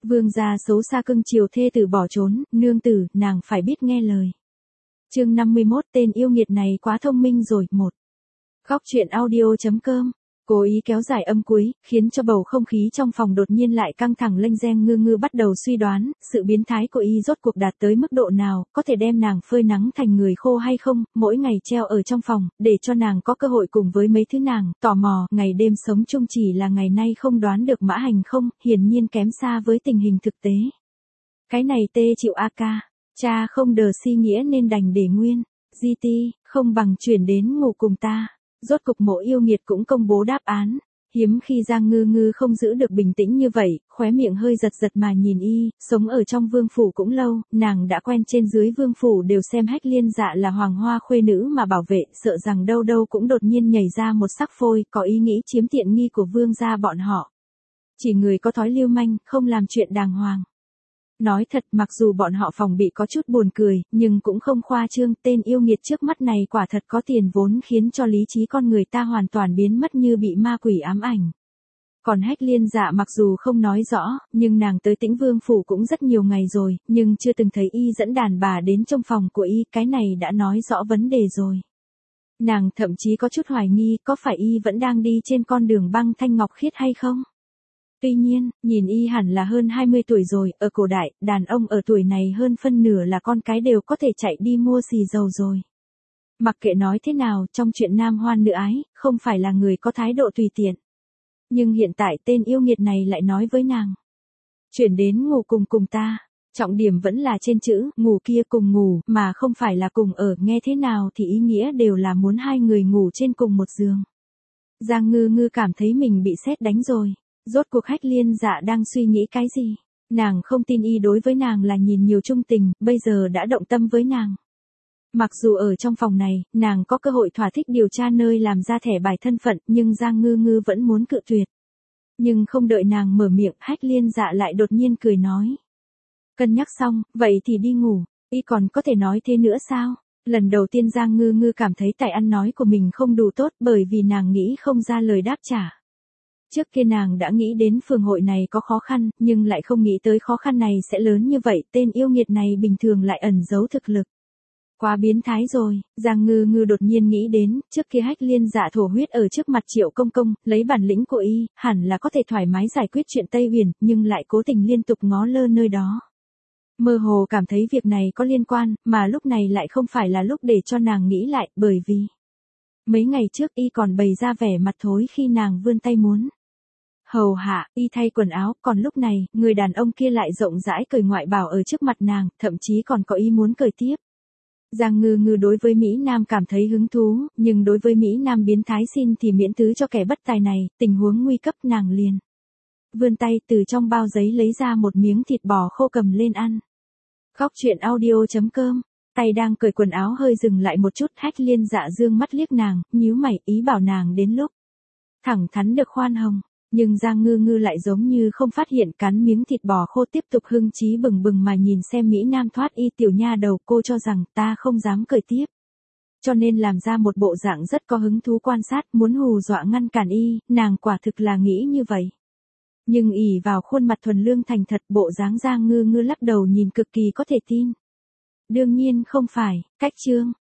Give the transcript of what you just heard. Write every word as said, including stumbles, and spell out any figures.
Vương gia xấu xa cưng chiều thê tử bỏ trốn, nương tử, nàng phải biết nghe lời. Chương năm mươi mốt, tên yêu nghiệt này quá thông minh rồi. Một. Góc truyện audio.com cố ý kéo dài âm cuối, khiến cho bầu không khí trong phòng đột nhiên lại căng thẳng. Lênh Giang ngư ngư bắt đầu suy đoán, sự biến thái của y rốt cuộc đạt tới mức độ nào, có thể đem nàng phơi nắng thành người khô hay không, mỗi ngày treo ở trong phòng, để cho nàng có cơ hội cùng với mấy thứ nàng, tò mò, ngày đêm sống chung chỉ là ngày nay không đoán được mã hành không, hiển nhiên kém xa với tình hình thực tế. Cái này tê chịu a ca, cha không đờ si nghĩa nên đành để nguyên, gi ti, không bằng chuyển đến ngủ cùng ta. Rốt cục Mộ yêu nghiệt cũng công bố đáp án. Hiếm khi Giang Ngư Ngư không giữ được bình tĩnh như vậy, khóe miệng hơi giật giật mà nhìn y, sống ở trong vương phủ cũng lâu, nàng đã quen trên dưới vương phủ đều xem Hách Liên Dạ là hoàng hoa khuê nữ mà bảo vệ, sợ rằng đâu đâu cũng đột nhiên nhảy ra một sắc phôi, có ý nghĩ chiếm tiện nghi của vương gia bọn họ. Chỉ người có thói lưu manh, không làm chuyện đàng hoàng. Nói thật, mặc dù bọn họ phòng bị có chút buồn cười, nhưng cũng không khoa trương, tên yêu nghiệt trước mắt này quả thật có tiền vốn khiến cho lý trí con người ta hoàn toàn biến mất như bị ma quỷ ám ảnh. Còn Hách Liên Dạ mặc dù không nói rõ, nhưng nàng tới Tĩnh Vương phủ cũng rất nhiều ngày rồi, nhưng chưa từng thấy y dẫn đàn bà đến trong phòng của y, cái này đã nói rõ vấn đề rồi. Nàng thậm chí có chút hoài nghi, có phải y vẫn đang đi trên con đường băng thanh ngọc khiết hay không? Tuy nhiên, nhìn y hẳn là hơn hai mươi tuổi rồi, ở cổ đại, đàn ông ở tuổi này hơn phân nửa là con cái đều có thể chạy đi mua xì dầu rồi. Mặc kệ nói thế nào, trong chuyện nam hoan nữ ái, không phải là người có thái độ tùy tiện. Nhưng hiện tại tên yêu nghiệt này lại nói với nàng. Chuyển đến ngủ cùng cùng ta, trọng điểm vẫn là trên chữ, ngủ kia cùng ngủ, mà không phải là cùng ở, nghe thế nào thì ý nghĩa đều là muốn hai người ngủ trên cùng một giường. Giang Ngư Ngư cảm thấy mình bị sét đánh rồi. Rốt cuộc Hách Liên Dạ đang suy nghĩ cái gì? Nàng không tin y đối với nàng là nhìn nhiều trung tình, bây giờ đã động tâm với nàng. Mặc dù ở trong phòng này, nàng có cơ hội thỏa thích điều tra nơi làm ra thẻ bài thân phận, nhưng Giang Ngư Ngư vẫn muốn cự tuyệt. Nhưng không đợi nàng mở miệng, Hách Liên Dạ lại đột nhiên cười nói. Cân nhắc xong, vậy thì đi ngủ, y còn có thể nói thế nữa sao? Lần đầu tiên Giang Ngư Ngư cảm thấy tài ăn nói của mình không đủ tốt bởi vì nàng nghĩ không ra lời đáp trả. Trước kia nàng đã nghĩ đến phường hội này có khó khăn, nhưng lại không nghĩ tới khó khăn này sẽ lớn như vậy, tên yêu nghiệt này bình thường lại ẩn giấu thực lực. Quá biến thái rồi, Giang Ngư Ngư đột nhiên nghĩ đến, trước kia Hách Liên Dạ thổ huyết ở trước mặt Triệu Công Công, lấy bản lĩnh của y, hẳn là có thể thoải mái giải quyết chuyện Tây Huyền, nhưng lại cố tình liên tục ngó lơ nơi đó. Mơ hồ cảm thấy việc này có liên quan, mà lúc này lại không phải là lúc để cho nàng nghĩ lại, bởi vì mấy ngày trước y còn bày ra vẻ mặt thối khi nàng vươn tay muốn hầu hạ, y thay quần áo, còn lúc này, người đàn ông kia lại rộng rãi cởi ngoại bào ở trước mặt nàng, thậm chí còn có ý muốn cởi tiếp. Giang Ngư Ngư đối với Mỹ Nam cảm thấy hứng thú, nhưng đối với Mỹ Nam biến thái xin thì miễn thứ cho kẻ bất tài này, tình huống nguy cấp nàng liền. Vươn tay từ trong bao giấy lấy ra một miếng thịt bò khô cầm lên ăn. Góc truyện audio.com Tay đang cởi quần áo hơi dừng lại một chút, Hách Liên Dạ dương mắt liếc nàng, nhíu mày, ý bảo nàng đến lúc thẳng thắn được khoan hồng. Nhưng Giang Ngư Ngư lại giống như không phát hiện, cắn miếng thịt bò khô tiếp tục hưng trí bừng bừng mà nhìn xem Mỹ Nam thoát y. Tiểu nha đầu, cô cho rằng ta không dám cởi tiếp. Cho nên làm ra một bộ dạng rất có hứng thú quan sát, muốn hù dọa ngăn cản y, nàng quả thực là nghĩ như vậy. Nhưng ỷ vào khuôn mặt thuần lương thành thật, bộ dáng Giang Ngư Ngư lắc đầu nhìn cực kỳ có thể tin. Đương nhiên không phải, cách chương.